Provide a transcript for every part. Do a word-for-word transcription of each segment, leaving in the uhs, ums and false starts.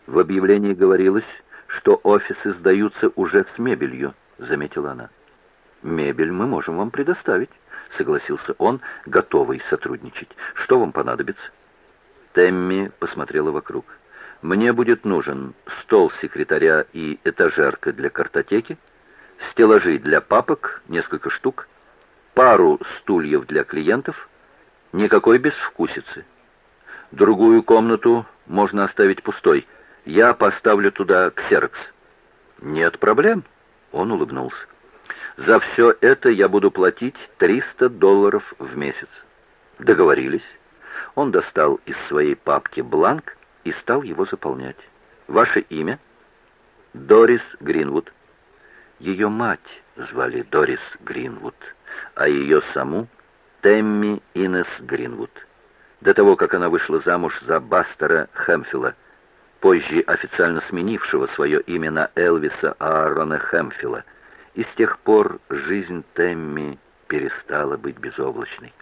В объявлении говорилось, что офисы сдаются уже с мебелью, заметила она. Мебель мы можем вам предоставить, согласился он, готовый сотрудничать. Что вам понадобится? Тэмми посмотрела вокруг. Мне будет нужен стол секретаря и этажерка для картотеки, стеллажи для папок, несколько штук, пару стульев для клиентов, никакой безвкусицы. Другую комнату можно оставить пустой. Я поставлю туда ксерокс. Нет проблем, он улыбнулся. За все это я буду платить триста долларов в месяц. Договорились. Он достал из своей папки бланк и стал его заполнять. Ваше имя? Дорис Гринвуд. Ее мать звали Дорис Гринвуд, а ее саму Тэмми Инес Гринвуд. До того, как она вышла замуж за Бастера Хэмфилла, позже официально сменившего свое имя на Элвиса Аарона Хэмфилла, и с тех пор жизнь Тэмми перестала быть безоблачной.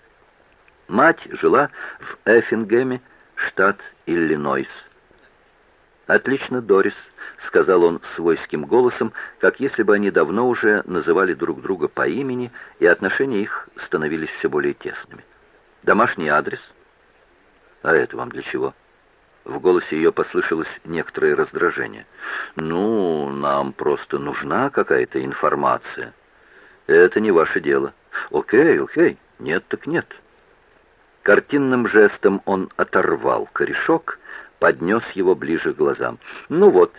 Мать жила в Эффингеме, штат Иллинойс. «Отлично, Дорис», — сказал он свойским голосом, как если бы они давно уже называли друг друга по имени, и отношения их становились все более тесными. «Домашний адрес?» «А это вам для чего?» В голосе ее послышалось некоторое раздражение. «Ну, нам просто нужна какая-то информация». «Это не ваше дело». «Окей, окей, нет так нет». Картинным жестом он оторвал корешок, поднес его ближе к глазам. «Ну вот,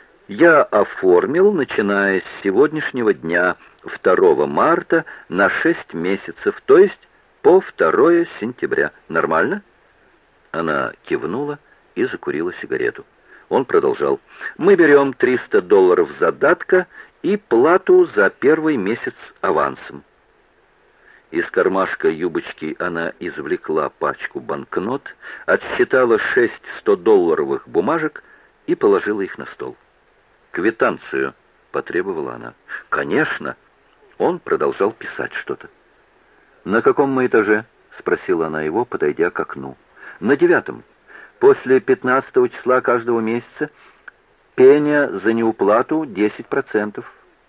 я оформил, начиная с сегодняшнего дня, второго марта, на шесть месяцев, то есть по второе сентября. Нормально?» Она кивнула и закурила сигарету. Он продолжал. «Мы берем триста долларов задатка и плату за первый месяц авансом». Из кармашка юбочки она извлекла пачку банкнот, отсчитала шесть сто-долларовых бумажек и положила их на стол. «Квитанцию», — потребовала она. «Конечно». Он продолжал писать что-то. «На каком мы этаже?» — спросила она его, подойдя к окну. «На девятом. После пятнадцатого числа каждого месяца пеня за неуплату десять процентов.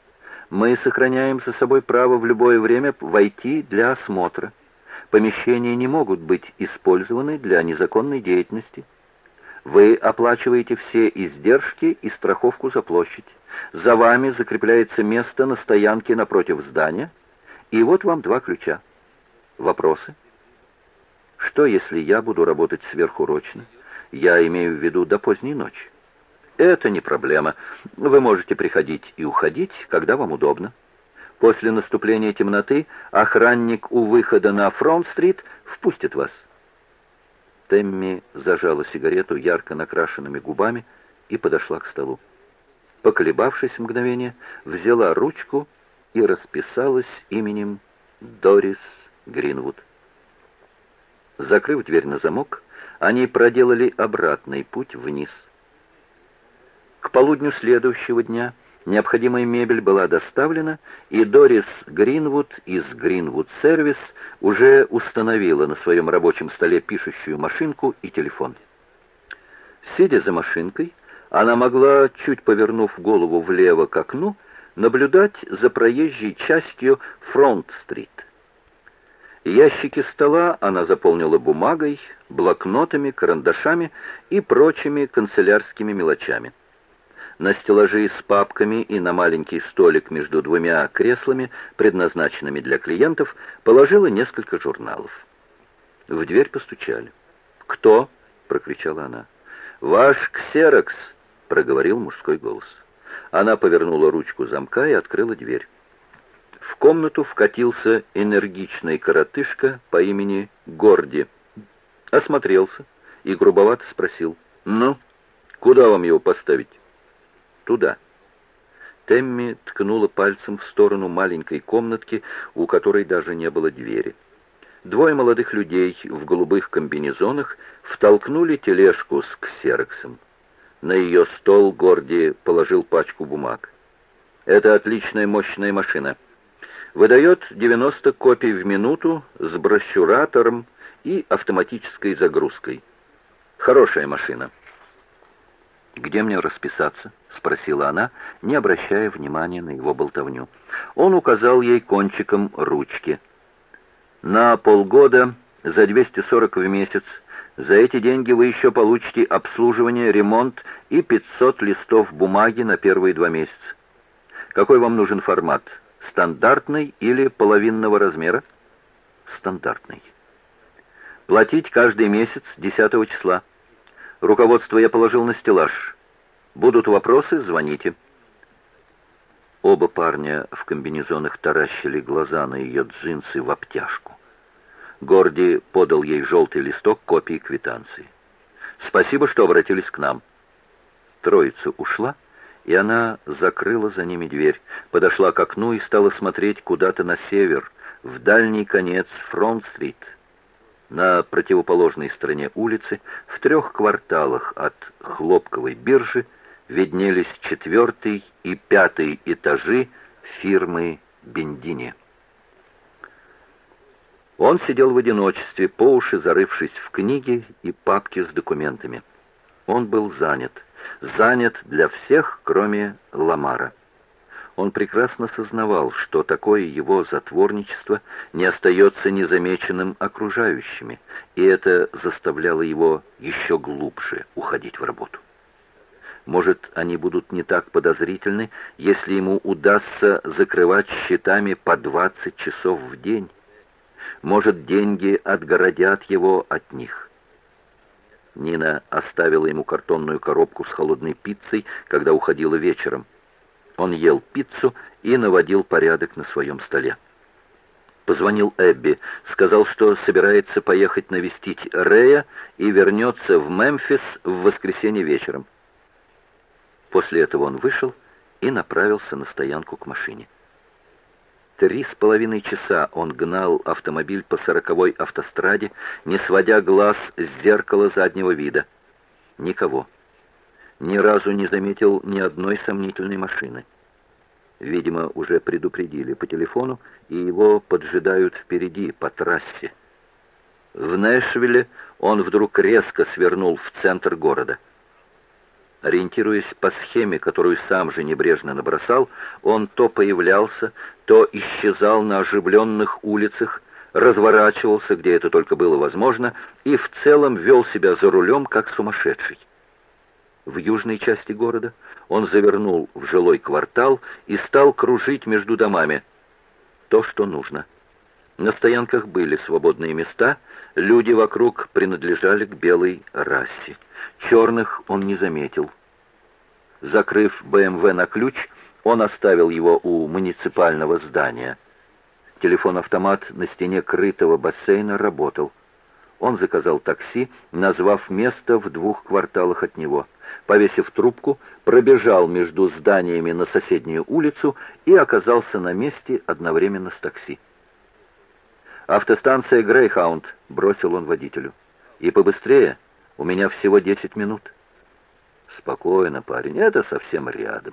Мы сохраняем за собой право в любое время войти для осмотра. Помещения не могут быть использованы для незаконной деятельности. Вы оплачиваете все издержки и страховку за площадь. За вами закрепляется место на стоянке напротив здания. И вот вам два ключа. Вопросы? Что, если я буду работать сверхурочно? Я имею в виду до поздней ночи. Это не проблема. Вы можете приходить и уходить, когда вам удобно. После наступления темноты охранник у выхода на Фронт-стрит впустит вас». Тэмми зажала сигарету ярко накрашенными губами и подошла к столу. Поколебавшись мгновение, взяла ручку и расписалась именем Дорис Гринвуд. Закрыв дверь на замок, они проделали обратный путь вниз. К полудню следующего дня необходимая мебель была доставлена, и Дорис Гринвуд из Гринвуд Сервис уже установила на своем рабочем столе пишущую машинку и телефон. Сидя за машинкой, она могла, чуть повернув голову влево к окну, наблюдать за проезжей частью Фронт-стрит. Ящики стола она заполнила бумагой, блокнотами, карандашами и прочими канцелярскими мелочами. На стеллажи с папками и на маленький столик между двумя креслами, предназначенными для клиентов, положила несколько журналов. В дверь постучали. «Кто?» — прокричала она. «Ваш ксерокс!» — проговорил мужской голос. Она повернула ручку замка и открыла дверь. В комнату вкатился энергичный коротышка по имени Горди. Осмотрелся и грубовато спросил: «Ну, куда вам его поставить?» «Туда». Тэмми ткнула пальцем в сторону маленькой комнатки, у которой даже не было двери. Двое молодых людей в голубых комбинезонах втолкнули тележку с ксероксом. На ее стол Горди положил пачку бумаг. «Это отличная мощная машина. Выдает девяносто копий в минуту с брошюратором и автоматической загрузкой. Хорошая машина». «Где мне расписаться?» — спросила она, не обращая внимания на его болтовню. Он указал ей кончиком ручки. «На полгода, за двести сорок в месяц. За эти деньги вы еще получите обслуживание, ремонт и пятьсот листов бумаги на первые два месяца. Какой вам нужен формат? Стандартный или половинного размера?» «Стандартный». «Платить каждый месяц десятого числа. Руководство я положил на стеллаж. Будут вопросы, звоните». Оба парня в комбинезонах таращили глаза на ее джинсы в обтяжку. Горди подал ей желтый листок копии квитанции. «Спасибо, что обратились к нам». Троица ушла, и она закрыла за ними дверь, подошла к окну и стала смотреть куда-то на север, в дальний конец Фронт-стрит. На противоположной стороне улицы, в трех кварталах от Хлопковой биржи, виднелись четвертый и пятый этажи фирмы Бендини. Он сидел в одиночестве, по уши зарывшись в книги и папки с документами. Он был занят. Занят для всех, кроме Ламара. Он прекрасно сознавал, что такое его затворничество не остается незамеченным окружающими, и это заставляло его еще глубже уходить в работу. Может, они будут не так подозрительны, если ему удастся закрывать счетами по двадцать часов в день. Может, деньги отгородят его от них. Нина оставила ему картонную коробку с холодной пиццей, когда уходила вечером. Он ел пиццу и наводил порядок на своем столе. Позвонил Эбби, сказал, что собирается поехать навестить Рэя и вернется в Мемфис в воскресенье вечером. После этого он вышел и направился на стоянку к машине. Три с половиной часа он гнал автомобиль по сороковой автостраде, не сводя глаз с зеркала заднего вида. Никого. Ни разу не заметил ни одной сомнительной машины. Видимо, уже предупредили по телефону, и его поджидают впереди, по трассе. В Нэшвилле он вдруг резко свернул в центр города. Ориентируясь по схеме, которую сам же небрежно набросал, он то появлялся, то исчезал на оживленных улицах, разворачивался, где это только было возможно, и в целом вел себя за рулем, как сумасшедший. В южной части города он завернул в жилой квартал и стал кружить между домами. То, что нужно. На стоянках были свободные места, люди вокруг принадлежали к белой расе. Черных он не заметил. Закрыв бэ эм вэ на ключ, он оставил его у муниципального здания. Телефон-автомат на стене крытого бассейна работал. Он заказал такси, назвав место в двух кварталах от него. Повесив трубку, пробежал между зданиями на соседнюю улицу и оказался на месте одновременно с такси. «Автостанция Грейхаунд», — бросил он водителю. «И побыстрее, у меня всего десять минут». «Спокойно, парень, это совсем рядом».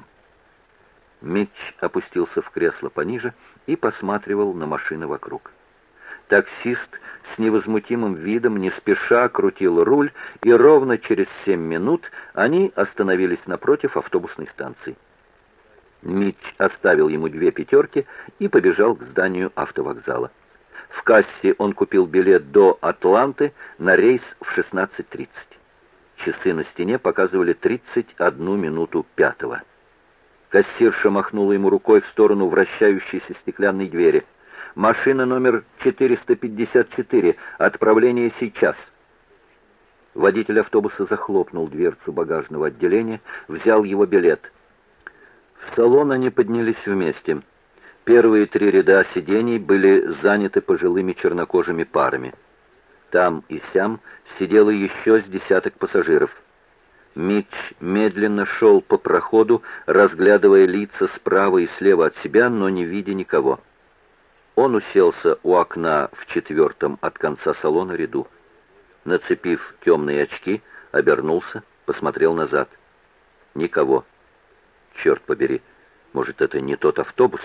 Митч опустился в кресло пониже и посматривал на машины вокруг. Таксист с невозмутимым видом не спеша крутил руль, и ровно через семь минут они остановились напротив автобусной станции. Митч оставил ему две пятерки и побежал к зданию автовокзала. В кассе он купил билет до Атланты на рейс в шестнадцать тридцать. Часы на стене показывали тридцать одну минуту пятого. Кассирша махнула ему рукой в сторону вращающейся стеклянной двери. «Машина номер четыреста пятьдесят четыре. Отправление сейчас». Водитель автобуса захлопнул дверцу багажного отделения, взял его билет. В салон они поднялись вместе. Первые три ряда сидений были заняты пожилыми чернокожими парами. Там и сям сидело еще с десяток пассажиров. Митч медленно шел по проходу, разглядывая лица справа и слева от себя, но не видя никого. Он уселся у окна в четвертом от конца салона ряду. Нацепив темные очки, обернулся, посмотрел назад. Никого. Черт побери, может, это не тот автобус?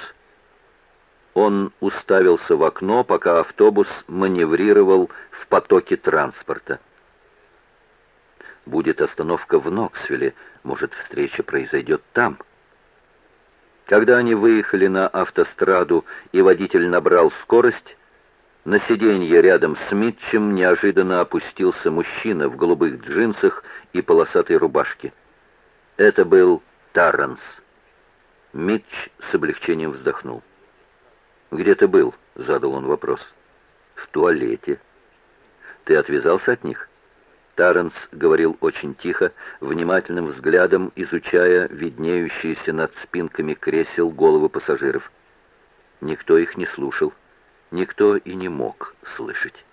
Он уставился в окно, пока автобус маневрировал в потоке транспорта. Будет остановка в Ноксвилле. Может, встреча произойдет там. Когда они выехали на автостраду и водитель набрал скорость, на сиденье рядом с Митчем неожиданно опустился мужчина в голубых джинсах и полосатой рубашке. Это был Тарранс. Митч с облегчением вздохнул. «Где ты был?» — задал он вопрос. «В туалете». «Ты отвязался от них?» Тарранс говорил очень тихо, внимательным взглядом изучая виднеющиеся над спинками кресел головы пассажиров. Никто их не слушал, никто и не мог слышать.